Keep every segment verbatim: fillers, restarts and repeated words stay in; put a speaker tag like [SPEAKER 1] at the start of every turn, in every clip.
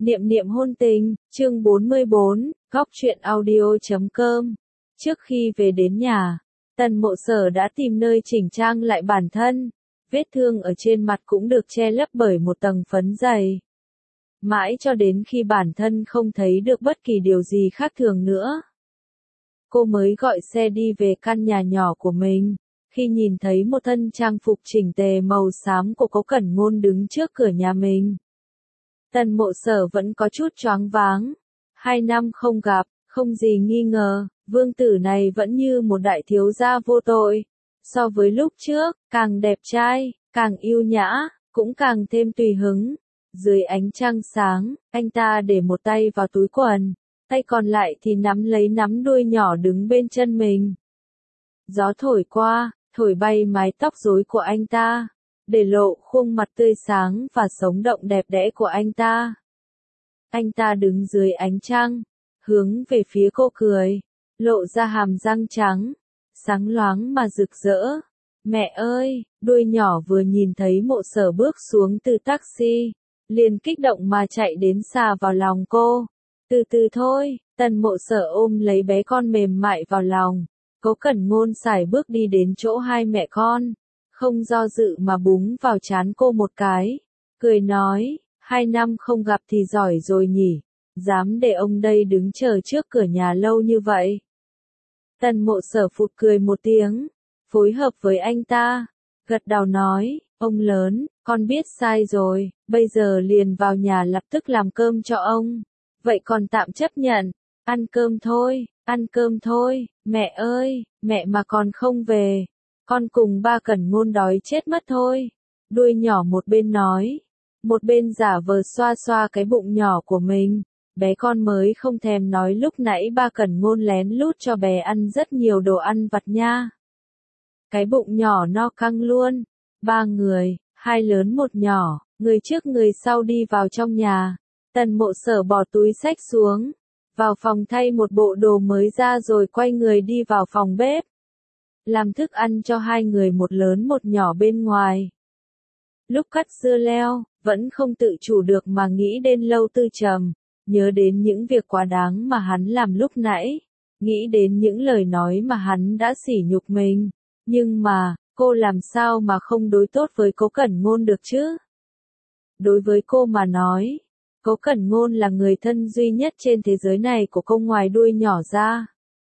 [SPEAKER 1] Niệm niệm hôn tình, chương bốn mươi bốn, góc truyện audio chấm com. Trước khi về đến nhà, Tần Mộ Sở đã tìm nơi chỉnh trang lại bản thân, vết thương ở trên mặt cũng được che lấp bởi một tầng phấn dày. Mãi cho đến khi bản thân không thấy được bất kỳ điều gì khác thường nữa, cô mới gọi xe đi về căn nhà nhỏ của mình. Khi nhìn thấy một thân trang phục chỉnh tề màu xám của Cố Cẩn Ngôn đứng trước cửa nhà mình, Tần Mộ Sở vẫn có chút choáng váng. Hai năm không gặp, không gì nghi ngờ, vương tử này vẫn như một đại thiếu gia vô tội. So với lúc trước, càng đẹp trai, càng yêu nhã, cũng càng thêm tùy hứng. Dưới ánh trăng sáng, anh ta để một tay vào túi quần, tay còn lại thì nắm lấy nắm đuôi nhỏ đứng bên chân mình. Gió thổi qua, thổi bay mái tóc rối của anh ta, để lộ khuôn mặt tươi sáng và sống động đẹp đẽ của anh ta. Anh ta đứng dưới ánh trăng, hướng về phía cô cười, lộ ra hàm răng trắng, sáng loáng mà rực rỡ. Mẹ ơi, đuôi nhỏ vừa nhìn thấy Mộ Sở bước xuống từ taxi, liền kích động mà chạy đến xà vào lòng cô. Từ từ thôi, Tần Mộ Sở ôm lấy bé con mềm mại vào lòng. Cố Cẩn Ngôn sải bước đi đến chỗ hai mẹ con, không do dự mà búng vào trán cô một cái, cười nói, hai năm không gặp thì giỏi rồi nhỉ, dám để ông đây đứng chờ trước cửa nhà lâu như vậy. Tần Mộ Sở phụt cười một tiếng, phối hợp với anh ta, gật đầu nói, ông lớn, con biết sai rồi, bây giờ liền vào nhà lập tức làm cơm cho ông, vậy còn tạm chấp nhận, ăn cơm thôi, ăn cơm thôi, mẹ ơi, mẹ mà còn không về, con cùng ba Cẩn Ngôn đói chết mất thôi. Đuôi nhỏ một bên nói, một bên giả vờ xoa xoa cái bụng nhỏ của mình. Bé con mới không thèm nói lúc nãy ba Cẩn Ngôn lén lút cho bé ăn rất nhiều đồ ăn vặt nha. Cái bụng nhỏ no căng luôn. Ba người, hai lớn một nhỏ, người trước người sau đi vào trong nhà. Tần Mộ Sở bỏ túi xách xuống, vào phòng thay một bộ đồ mới ra rồi quay người đi vào phòng bếp, làm thức ăn cho hai người một lớn một nhỏ bên ngoài. Lúc cắt dưa leo, vẫn không tự chủ được mà nghĩ đến Lâu Tư Trầm, nhớ đến những việc quá đáng mà hắn làm lúc nãy, nghĩ đến những lời nói mà hắn đã sỉ nhục mình. Nhưng mà, cô làm sao mà không đối tốt với Cố Cẩn Ngôn được chứ? Đối với cô mà nói, Cố Cẩn Ngôn là người thân duy nhất trên thế giới này của cô ngoài đuôi nhỏ ra.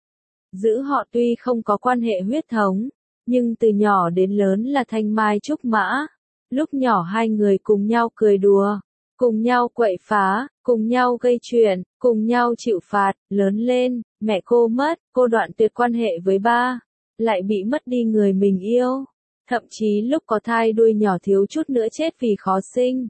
[SPEAKER 1] Giữ họ tuy không có quan hệ huyết thống, nhưng từ nhỏ đến lớn là thanh mai trúc mã. Lúc nhỏ hai người cùng nhau cười đùa, cùng nhau quậy phá, cùng nhau gây chuyện, cùng nhau chịu phạt. Lớn lên, mẹ cô mất, cô đoạn tuyệt quan hệ với ba, lại bị mất đi người mình yêu. Thậm chí lúc có thai đuôi nhỏ thiếu chút nữa chết vì khó sinh.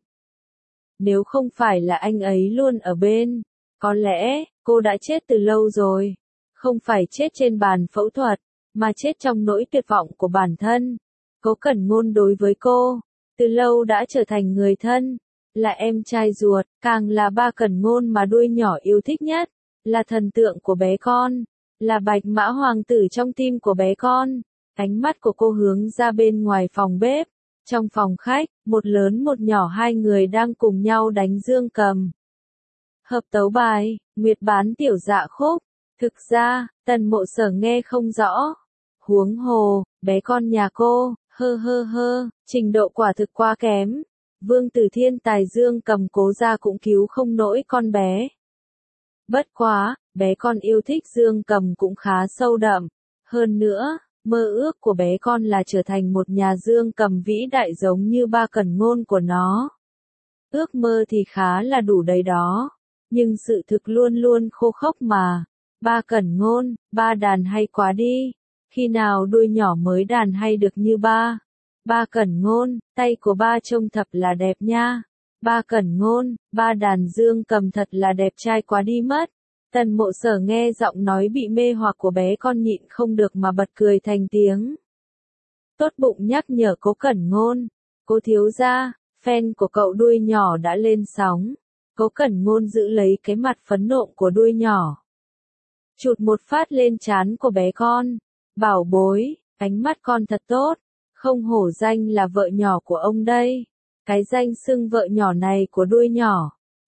[SPEAKER 1] Nếu không phải là anh ấy luôn ở bên, có lẽ cô đã chết từ lâu rồi. Không phải chết trên bàn phẫu thuật, mà chết trong nỗi tuyệt vọng của bản thân. Cố Cẩn Ngôn đối với cô, từ lâu đã trở thành người thân, là em trai ruột, càng là ba Cẩn Ngôn mà đuôi nhỏ yêu thích nhất, là thần tượng của bé con, là bạch mã hoàng tử trong tim của bé con. Ánh mắt của cô hướng ra bên ngoài phòng bếp, trong phòng khách, một lớn một nhỏ hai người đang cùng nhau đánh dương cầm. Hợp tấu bài, Nguyệt bán tiểu dạ khúc. Thực ra, Tần Mộ Sở nghe không rõ. Huống hồ, bé con nhà cô, hơ hơ hơ, trình độ quả thực quá kém. Vương tử thiên tài dương cầm cố ra cũng cứu không nổi con bé. Bất quá, bé con yêu thích dương cầm cũng khá sâu đậm. Hơn nữa, mơ ước của bé con là trở thành một nhà dương cầm vĩ đại giống như ba Cẩn Ngôn của nó. Ước mơ thì khá là đủ đấy đó. Nhưng sự thực luôn luôn khô khốc mà. Ba Cẩn Ngôn, ba đàn hay quá đi. Khi nào đuôi nhỏ mới đàn hay được như ba? Ba Cẩn Ngôn, tay của ba trông thật là đẹp nha. Ba Cẩn Ngôn, ba đàn dương cầm thật là đẹp trai quá đi mất. Tần Mộ Sở nghe giọng nói bị mê hoặc của bé con nhịn không được mà bật cười thành tiếng. Tốt bụng nhắc nhở Cố Cẩn Ngôn. Cố thiếu gia, fan của cậu đuôi nhỏ đã lên sóng. Cố Cẩn Ngôn giữ lấy cái mặt phấn nộ của đuôi nhỏ, chụt một phát lên trán của bé con. Bảo bối, ánh mắt con thật tốt, không hổ danh là vợ nhỏ của ông đây. Cái danh xưng vợ nhỏ này của đuôi nhỏ,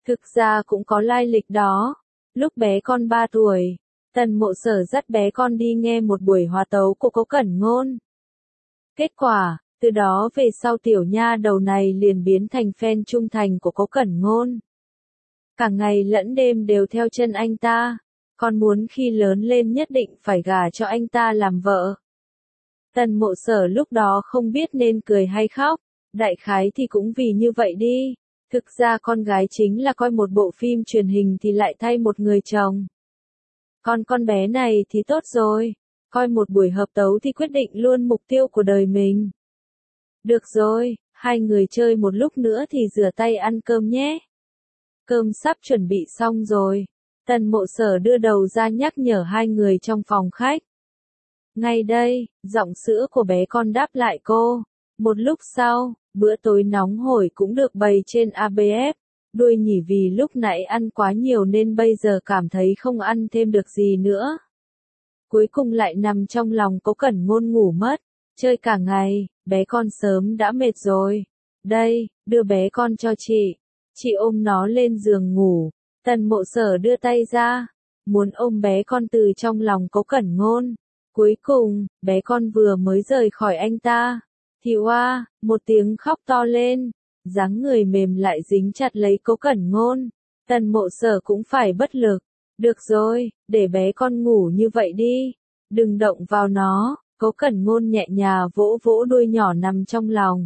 [SPEAKER 1] Thực ra cũng có lai lịch đó. Lúc bé con ba tuổi, Tần Mộ Sở dắt bé con đi nghe một buổi hòa tấu của Cố Cẩn Ngôn. Kết quả, từ đó về sau tiểu nha đầu này liền biến thành fan trung thành của Cố Cẩn Ngôn. Cả ngày lẫn đêm đều theo chân anh ta, còn muốn khi lớn lên nhất định phải gả cho anh ta làm vợ. Tần Mộ Sở lúc đó không biết nên cười hay khóc, đại khái thì cũng vì như vậy đi. Thực ra con gái chính là coi một bộ phim truyền hình thì lại thay một người chồng. Còn con bé này thì tốt rồi, coi một buổi hợp tấu thì quyết định luôn mục tiêu của đời mình. Được rồi, hai người chơi một lúc nữa thì rửa tay ăn cơm nhé. Cơm sắp chuẩn bị xong rồi. Tần Mộ Sở đưa đầu ra nhắc nhở hai người trong phòng khách. Ngay đây, giọng sữa của bé con đáp lại cô. Một lúc sau, bữa tối nóng hổi cũng được bày trên a bê ép. Đuôi nhỉ vì lúc nãy ăn quá nhiều nên bây giờ cảm thấy không ăn thêm được gì nữa. Cuối cùng lại nằm trong lòng Cố Cẩn Ngôn ngủ mất. Chơi cả ngày, bé con sớm đã mệt rồi. Đây, đưa bé con cho chị. Chị ôm nó lên giường ngủ. Tần Mộ Sở đưa tay ra, muốn ôm bé con từ trong lòng Cố Cẩn Ngôn. Cuối cùng, bé con vừa mới rời khỏi anh ta, thì oa, một tiếng khóc to lên, dáng người mềm lại dính chặt lấy Cố Cẩn Ngôn. Tần Mộ Sở cũng phải bất lực. Được rồi, để bé con ngủ như vậy đi, đừng động vào nó. Cố Cẩn Ngôn nhẹ nhàng vỗ vỗ đuôi nhỏ nằm trong lòng.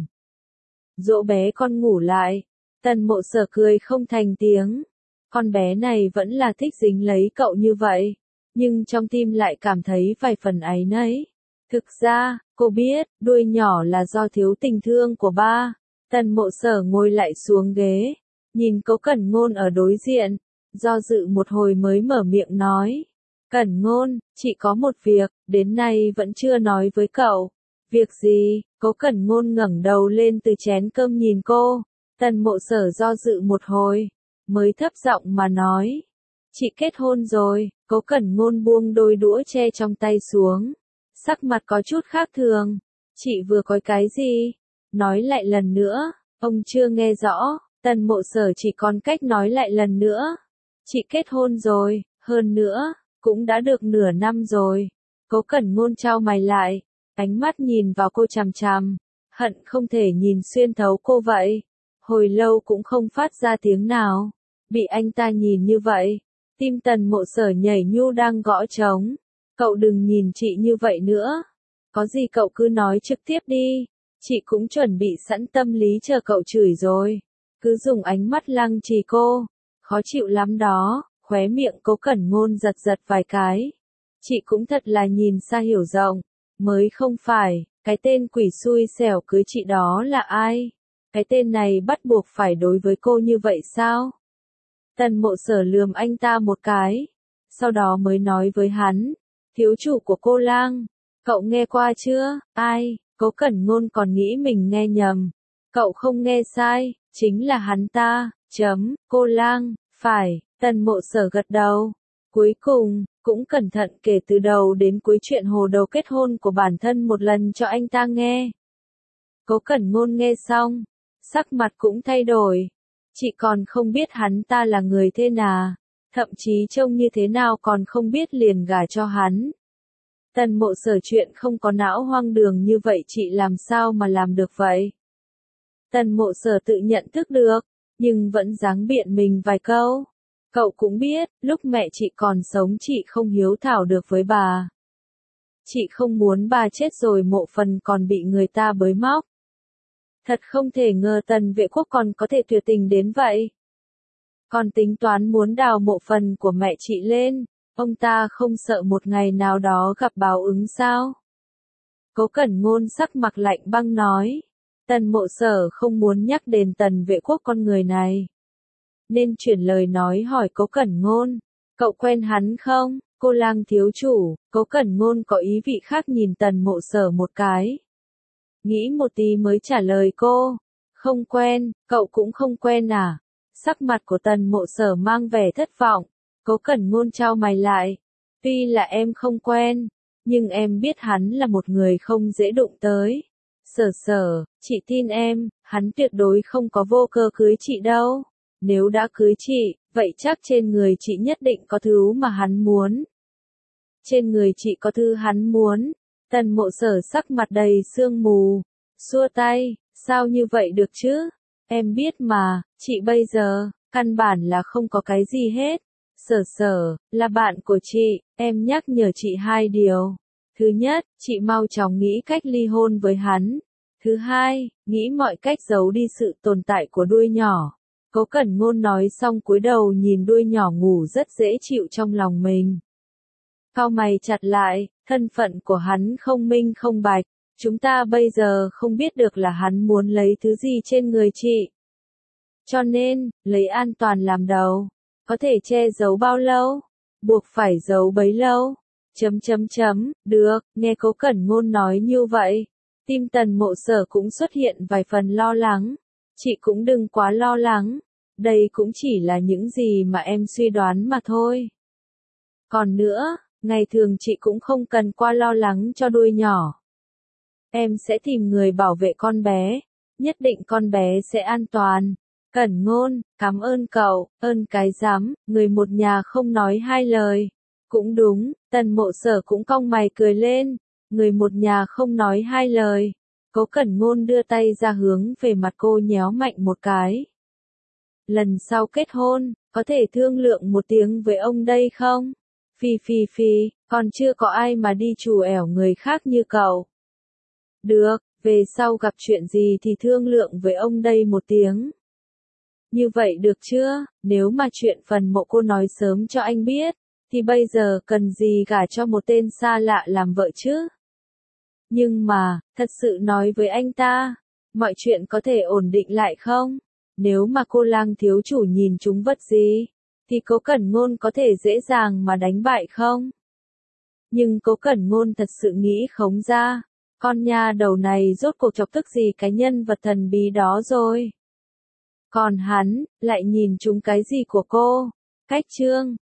[SPEAKER 1] Dỗ bé con ngủ lại. Tần Mộ Sở cười không thành tiếng. Con bé này vẫn là thích dính lấy cậu như vậy, nhưng trong tim lại cảm thấy vài phần áy náy. Thực ra, cô biết, đuôi nhỏ là do thiếu tình thương của ba. Tần Mộ Sở ngồi lại xuống ghế, nhìn Cố Cẩn Ngôn ở đối diện, do dự một hồi mới mở miệng nói. Cẩn Ngôn, chị có một việc, đến nay vẫn chưa nói với cậu. Việc gì? Cố Cẩn Ngôn ngẩng đầu lên từ chén cơm nhìn cô. Tần Mộ Sở do dự một hồi, mới thấp giọng mà nói. Chị kết hôn rồi. Cố Cẩn Ngôn buông đôi đũa tre trong tay xuống. Sắc mặt có chút khác thường. Chị vừa có cái gì? Nói lại lần nữa. Ông chưa nghe rõ. Tần Mộ Sở chỉ còn cách nói lại lần nữa. Chị kết hôn rồi, hơn nữa, cũng đã được nửa năm rồi. Cố Cẩn Ngôn chau mày lại, ánh mắt nhìn vào cô chằm chằm, hận không thể nhìn xuyên thấu cô vậy. Hồi lâu cũng không phát ra tiếng nào. Bị anh ta nhìn như vậy, tim Tần Mộ Sở nhảy nhu đang gõ trống. Cậu đừng nhìn chị như vậy nữa. Có gì cậu cứ nói trực tiếp đi. Chị cũng chuẩn bị sẵn tâm lý chờ cậu chửi rồi. Cứ dùng ánh mắt lăng trì cô. Khó chịu lắm đó. Khóe miệng Cố Cẩn Ngôn giật giật vài cái. Chị cũng thật là nhìn xa hiểu rộng. Mới không phải, cái tên quỷ xui xẻo cưới chị đó là ai? Cái tên này bắt buộc phải đối với cô như vậy sao? Tần Mộ Sở lườm anh ta một cái. Sau đó mới nói với hắn. Thiếu chủ của Cô Lang. Cậu nghe qua chưa? Ai? Cố Cẩn Ngôn còn nghĩ mình nghe nhầm. Cậu không nghe sai, chính là hắn ta. Chấm, Cô Lang. Phải, Tần Mộ Sở gật đầu. Cuối cùng, cũng cẩn thận kể từ đầu đến cuối chuyện hồ đầu kết hôn của bản thân một lần cho anh ta nghe. Cố Cẩn Ngôn nghe xong, sắc mặt cũng thay đổi. Chị còn không biết hắn ta là người thế nào, thậm chí trông như thế nào còn không biết liền gả cho hắn. Tần Mộ Sở chuyện không có não hoang đường như vậy chị làm sao mà làm được vậy? Tần Mộ Sở tự nhận thức được, nhưng vẫn dáng biện mình vài câu. Cậu cũng biết, lúc mẹ chị còn sống chị không hiếu thảo được với bà. Chị không muốn bà chết rồi mộ phần còn bị người ta bới móc. Thật không thể ngờ Tần Vệ Quốc còn có thể tuyệt tình đến vậy. Còn tính toán muốn đào mộ phần của mẹ chị lên, ông ta không sợ một ngày nào đó gặp báo ứng sao? Cố Cẩn Ngôn sắc mặt lạnh băng nói. Tần Mộ Sở không muốn nhắc đến Tần Vệ Quốc con người này, nên chuyển lời nói hỏi Cố Cẩn Ngôn. Cậu quen hắn không? Cô Lang thiếu chủ. Cố Cẩn Ngôn có ý vị khác nhìn Tần Mộ Sở một cái. Nghĩ một tí mới trả lời cô. Không quen, cậu cũng không quen à? Sắc mặt của Tần Mộ Sở mang vẻ thất vọng. Cố Cẩn Ngôn chau mày lại. Tuy là em không quen, nhưng em biết hắn là một người không dễ đụng tới. Sở Sở, chị tin em, hắn tuyệt đối không có vô cơ cưới chị đâu. nếu đã cưới chị, vậy chắc trên người chị nhất định có thứ mà hắn muốn. Trên người chị có thứ hắn muốn. Tần Mộ Sở sắc mặt đầy sương mù, xua tay, sao như vậy được chứ? Em biết mà, chị bây giờ, căn bản là không có cái gì hết. Sở Sở, là bạn của chị, em nhắc nhở chị hai điều. Thứ nhất, chị mau chóng nghĩ cách ly hôn với hắn. Thứ hai, nghĩ mọi cách giấu đi sự tồn tại của đuôi nhỏ. Cố Cẩn Ngôn nói xong cúi đầu nhìn đuôi nhỏ ngủ rất dễ chịu trong lòng mình. Cau mày chặt lại, thân phận của hắn không minh không bạch. Chúng ta bây giờ không biết được là hắn muốn lấy thứ gì trên người chị. Cho nên, lấy an toàn làm đầu. Có thể che giấu bao lâu? Buộc phải giấu bấy lâu. Chấm chấm chấm, được, nghe Cố Cẩn Ngôn nói như vậy. Tim Tần Mộ Sở cũng xuất hiện vài phần lo lắng. Chị cũng đừng quá lo lắng. Đây cũng chỉ là những gì mà em suy đoán mà thôi. Còn nữa, ngày thường chị cũng không cần qua lo lắng cho đuôi nhỏ. Em sẽ tìm người bảo vệ con bé. Nhất định con bé sẽ an toàn. Cẩn Ngôn, cảm ơn cậu, ơn cái rắm, người một nhà không nói hai lời. Cũng đúng, Tần Mộ Sở cũng cong mày cười lên. Người một nhà không nói hai lời. Cố Cẩn Ngôn đưa tay ra hướng về mặt cô nhéo mạnh một cái. Lần sau kết hôn, có thể thương lượng một tiếng với ông đây không? Phi phi phi, còn chưa có ai mà đi trù ẻo người khác như cậu. Được, về sau gặp chuyện gì thì thương lượng với ông đây một tiếng. Như vậy được chưa? Nếu mà chuyện phần mộ cô nói sớm cho anh biết, thì bây giờ cần gì gả cho một tên xa lạ làm vợ chứ? Nhưng mà, thật sự nói với anh ta, mọi chuyện có thể ổn định lại không? Nếu mà cô Lang thiếu chủ nhìn chúng vật gì, thì Cố Cẩn Ngôn có thể dễ dàng mà đánh bại không? Nhưng Cố Cẩn Ngôn thật sự nghĩ không ra, con nha đầu này rốt cuộc chọc tức gì cái nhân vật thần bí đó rồi. Còn hắn, lại nhìn chúng cái gì của cô? Cách chương